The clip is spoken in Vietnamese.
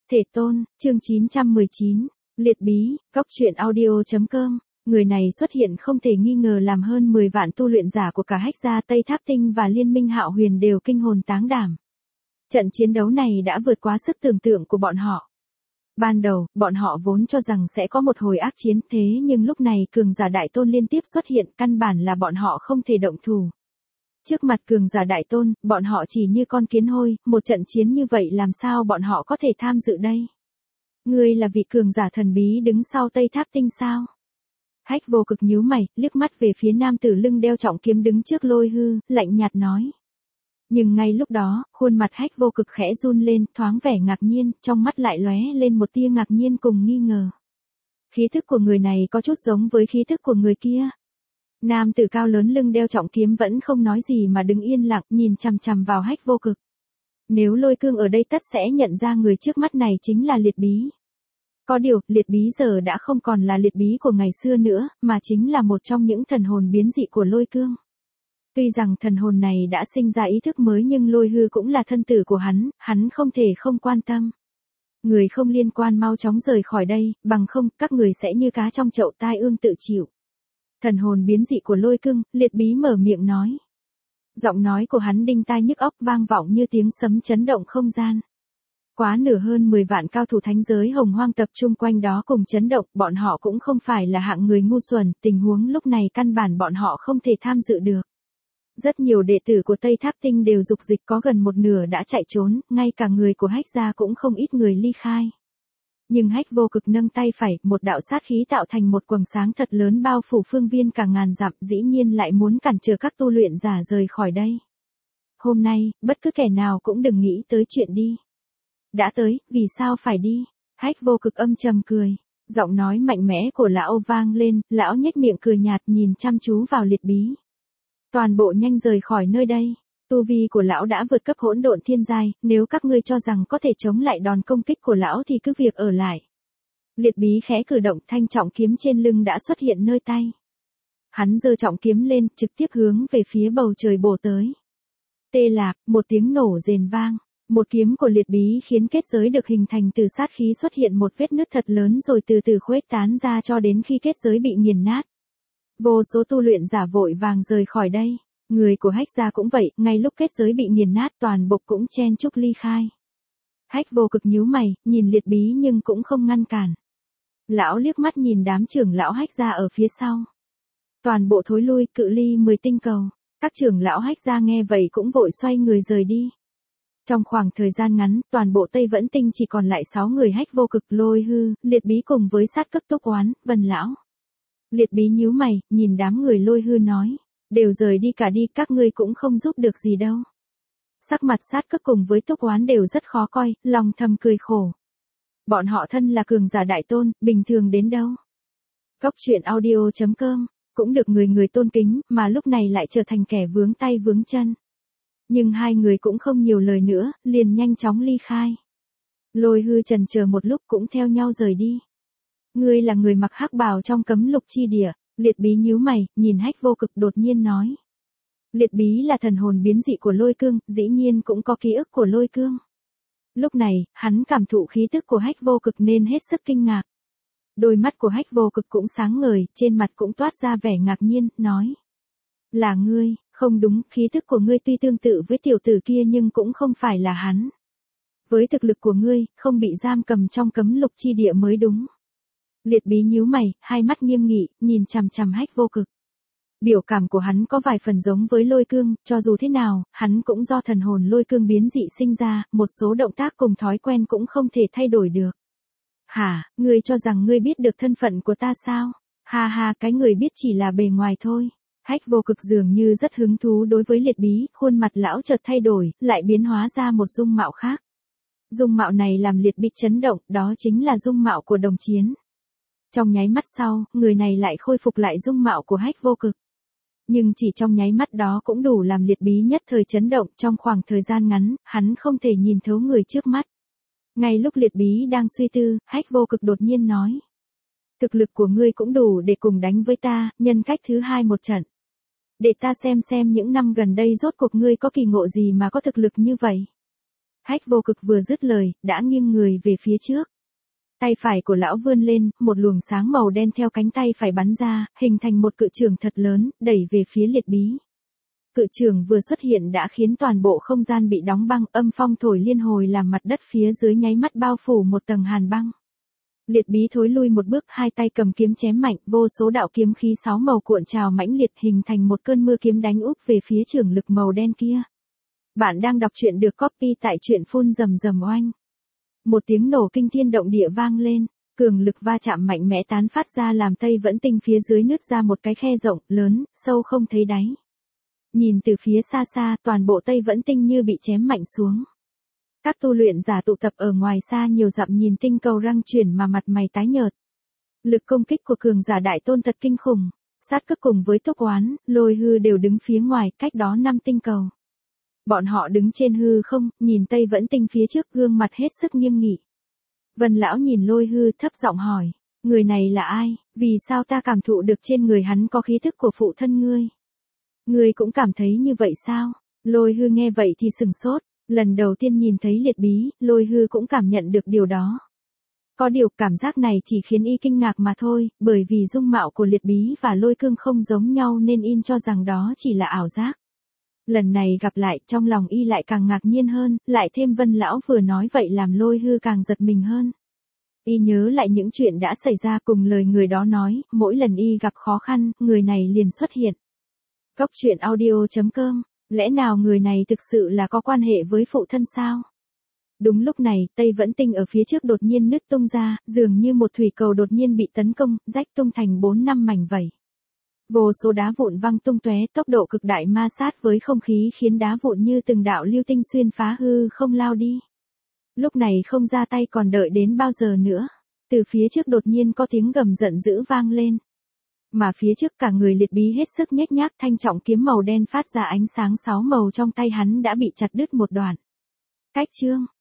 Thể tôn, chương 919, liệt bí, góc truyện audio.com. Người này xuất hiện không thể nghi ngờ làm hơn 10 vạn tu luyện giả của cả Hách Gia Tây Tháp Tinh và Liên minh Hạo Huyền đều kinh hồn táng đảm. Trận chiến đấu này đã vượt quá sức tưởng tượng của bọn họ. Ban đầu, bọn họ vốn cho rằng sẽ có một hồi ác chiến, thế nhưng lúc này cường giả đại tôn liên tiếp xuất hiện, căn bản là bọn họ không thể động thủ. Trước mặt cường giả đại tôn, bọn họ chỉ như con kiến hôi, một trận chiến như vậy làm sao bọn họ có thể tham dự đây? Ngươi là vị cường giả thần bí đứng sau Tây Tháp Tinh sao? Hách Vô Cực nhíu mày, liếc mắt về phía nam tử lưng đeo trọng kiếm đứng trước Lôi Hư, lạnh nhạt nói. Nhưng ngay lúc đó, khuôn mặt Hách Vô Cực khẽ run lên, thoáng vẻ ngạc nhiên, trong mắt lại lóe lên một tia ngạc nhiên cùng nghi ngờ. Khí thức của người này có chút giống với khí thức của người kia. Nam tử cao lớn lưng đeo trọng kiếm vẫn không nói gì mà đứng yên lặng, nhìn chằm chằm vào Hách Vô Cực. Nếu Lôi Cương ở đây tất sẽ nhận ra người trước mắt này chính là Liệt Bí. Có điều, Liệt Bí giờ đã không còn là Liệt Bí của ngày xưa nữa, mà chính là một trong những thần hồn biến dị của Lôi Cương. Tuy rằng thần hồn này đã sinh ra ý thức mới nhưng Lôi Hư cũng là thân tử của hắn không thể không quan tâm. Người không liên quan mau chóng rời khỏi đây, bằng không, các người sẽ như cá trong chậu tai ương tự chịu. Thần hồn biến dị của Lôi Cương, Liệt Bí mở miệng nói. Giọng nói của hắn đinh tai nhức óc vang vọng như tiếng sấm chấn động không gian. Quá nửa hơn 10 vạn cao thủ thánh giới hồng hoang tập trung quanh đó cùng chấn động, bọn họ cũng không phải là hạng người ngu xuẩn, tình huống lúc này căn bản bọn họ không thể tham dự được. Rất nhiều đệ tử của Tây Tháp Tinh đều dục dịch, có gần một nửa đã chạy trốn, ngay cả người của Hách Gia cũng không ít người ly khai. Nhưng Hách Vô Cực nâng tay phải, một đạo sát khí tạo thành một quầng sáng thật lớn bao phủ phương viên cả ngàn dặm, dĩ nhiên lại muốn cản trở các tu luyện giả rời khỏi đây. Hôm nay, bất cứ kẻ nào cũng đừng nghĩ tới chuyện đi. Đã tới, vì sao phải đi? Hách Vô Cực âm trầm cười. Giọng nói mạnh mẽ của lão vang lên, lão nhếch miệng cười nhạt nhìn chăm chú vào Liệt Bí. Toàn bộ nhanh rời khỏi nơi đây. Tu vi của lão đã vượt cấp hỗn độn thiên giai, nếu các ngươi cho rằng có thể chống lại đòn công kích của lão thì cứ việc ở lại. Liệt Bí khẽ cử động, thanh trọng kiếm trên lưng đã xuất hiện nơi tay. Hắn giơ trọng kiếm lên, trực tiếp hướng về phía bầu trời bổ tới. Tê lạc, một tiếng nổ rền vang. Một kiếm của Liệt Bí khiến kết giới được hình thành từ sát khí xuất hiện một vết nứt thật lớn rồi từ từ khuếch tán ra cho đến khi kết giới bị nghiền nát. Vô số tu luyện giả vội vàng rời khỏi đây. Người của Hách Gia cũng vậy, ngay lúc kết giới bị nghiền nát toàn bộ cũng chen chúc ly khai. Hách Vô Cực nhíu mày, nhìn Liệt Bí nhưng cũng không ngăn cản. Lão liếc mắt nhìn đám trưởng lão Hách Gia ở phía sau. Toàn bộ thối lui, cự ly 10 tinh cầu. Các trưởng lão Hách Gia nghe vậy cũng vội xoay người rời đi. Trong khoảng thời gian ngắn, toàn bộ Tây Vẫn Tinh chỉ còn lại 6 người Hách Vô Cực, Lôi Hư, Liệt Bí cùng với sát cấp Túc Oán, Vân Lão. Liệt Bí nhíu mày, nhìn đám người Lôi Hư nói. Đều rời đi cả đi, các ngươi cũng không giúp được gì đâu. Sắc mặt sát cấp cùng với Túc Oán đều rất khó coi, lòng thầm cười khổ. Bọn họ thân là cường giả đại tôn, bình thường đến đâu. Góc truyện audio.com, cũng được người tôn kính, mà lúc này lại trở thành kẻ vướng tay vướng chân. Nhưng hai người cũng không nhiều lời nữa, liền nhanh chóng ly khai. Lôi Hư chần chờ một lúc cũng theo nhau rời đi. Ngươi là người mặc hắc bào trong cấm lục chi địa. Liệt Bí nhíu mày, nhìn Hách Vô Cực đột nhiên nói. Liệt Bí là thần hồn biến dị của Lôi Cương, dĩ nhiên cũng có ký ức của Lôi Cương. Lúc này, hắn cảm thụ khí tức của Hách Vô Cực nên hết sức kinh ngạc. Đôi mắt của Hách Vô Cực cũng sáng ngời, trên mặt cũng toát ra vẻ ngạc nhiên, nói. Là ngươi, không đúng, khí tức của ngươi tuy tương tự với tiểu tử kia nhưng cũng không phải là hắn. Với thực lực của ngươi, không bị giam cầm trong cấm lục chi địa mới đúng. Liệt Bí nhíu mày, hai mắt nghiêm nghị, nhìn chằm chằm Hách Vô Cực. Biểu cảm của hắn có vài phần giống với Lôi Cương, cho dù thế nào, hắn cũng do thần hồn Lôi Cương biến dị sinh ra, một số động tác cùng thói quen cũng không thể thay đổi được. Hả, ngươi cho rằng ngươi biết được thân phận của ta sao? Ha ha, cái người biết chỉ là bề ngoài thôi. Hách Vô Cực dường như rất hứng thú đối với Liệt Bí, khuôn mặt lão chợt thay đổi, lại biến hóa ra một dung mạo khác. Dung mạo này làm Liệt Bí chấn động, đó chính là dung mạo của đồng chiến. Trong nháy mắt sau, người này lại khôi phục lại dung mạo của Hách Vô Cực. Nhưng chỉ trong nháy mắt đó cũng đủ làm Liệt Bí nhất thời chấn động, trong khoảng thời gian ngắn, hắn không thể nhìn thấu người trước mắt. Ngay lúc Liệt Bí đang suy tư, Hách Vô Cực đột nhiên nói. Thực lực của ngươi cũng đủ để cùng đánh với ta, nhân cách thứ hai một trận. Để ta xem những năm gần đây rốt cuộc ngươi có kỳ ngộ gì mà có thực lực như vậy. Hách vô cực vừa dứt lời, đã nghiêng người về phía trước. Tay phải của lão vươn lên, một luồng sáng màu đen theo cánh tay phải bắn ra, hình thành một cự chưởng thật lớn, đẩy về phía Liệt Bí. Cự chưởng vừa xuất hiện đã khiến toàn bộ không gian bị đóng băng, âm phong thổi liên hồi làm mặt đất phía dưới nháy mắt bao phủ một tầng hàn băng. Liệt Bí thối lui một bước, hai tay cầm kiếm chém mạnh, vô số đạo kiếm khí sáu màu cuộn trào mãnh liệt hình thành một cơn mưa kiếm đánh úp về phía chưởng lực màu đen kia. Bạn đang đọc truyện được copy tại truyện phun rầm rầm oanh. Một tiếng nổ kinh thiên động địa vang lên, cường lực va chạm mạnh mẽ tán phát ra làm Tây Vẫn Tinh phía dưới nứt ra một cái khe rộng, lớn, sâu không thấy đáy. Nhìn từ phía xa xa, toàn bộ Tây Vẫn Tinh như bị chém mạnh xuống. Các tu luyện giả tụ tập ở ngoài xa nhiều dặm nhìn tinh cầu răng chuyển mà mặt mày tái nhợt. Lực công kích của cường giả đại tôn thật kinh khủng, sát cực cùng với Tốc Oán, Lôi Hư đều đứng phía ngoài, cách đó 5 tinh cầu. Bọn họ đứng trên hư không, nhìn Tây Vẫn Tinh phía trước, gương mặt hết sức nghiêm nghị. Vân lão nhìn Lôi Hư thấp giọng hỏi, người này là ai, vì sao ta cảm thụ được trên người hắn có khí thức của phụ thân ngươi? Ngươi cũng cảm thấy như vậy sao? Lôi Hư nghe vậy thì sừng sốt, lần đầu tiên nhìn thấy Liệt Bí, Lôi Hư cũng cảm nhận được điều đó. Có điều cảm giác này chỉ khiến y kinh ngạc mà thôi, bởi vì dung mạo của Liệt Bí và Lôi Cương không giống nhau nên y cho rằng đó chỉ là ảo giác. Lần này gặp lại, trong lòng y lại càng ngạc nhiên hơn, lại thêm Vân lão vừa nói vậy làm Lôi Hư càng giật mình hơn. Y nhớ lại những chuyện đã xảy ra cùng lời người đó nói, mỗi lần y gặp khó khăn, người này liền xuất hiện. Cốc truyện audio.com, lẽ nào người này thực sự là có quan hệ với phụ thân sao? Đúng lúc này, Tây Vẫn Tinh ở phía trước đột nhiên nứt tung ra, dường như một thủy cầu đột nhiên bị tấn công, rách tung thành 4-5 mảnh vẩy. Vô số đá vụn văng tung tóe, tốc độ cực đại ma sát với không khí khiến đá vụn như từng đạo lưu tinh xuyên phá hư không lao đi. Lúc này không ra tay còn đợi đến bao giờ nữa. Từ phía trước đột nhiên có tiếng gầm giận dữ vang lên. Mà phía trước cả người Liệt Bí hết sức nhếch nhác, thanh trọng kiếm màu đen phát ra ánh sáng 6 màu trong tay hắn đã bị chặt đứt một đoạn. Cách chương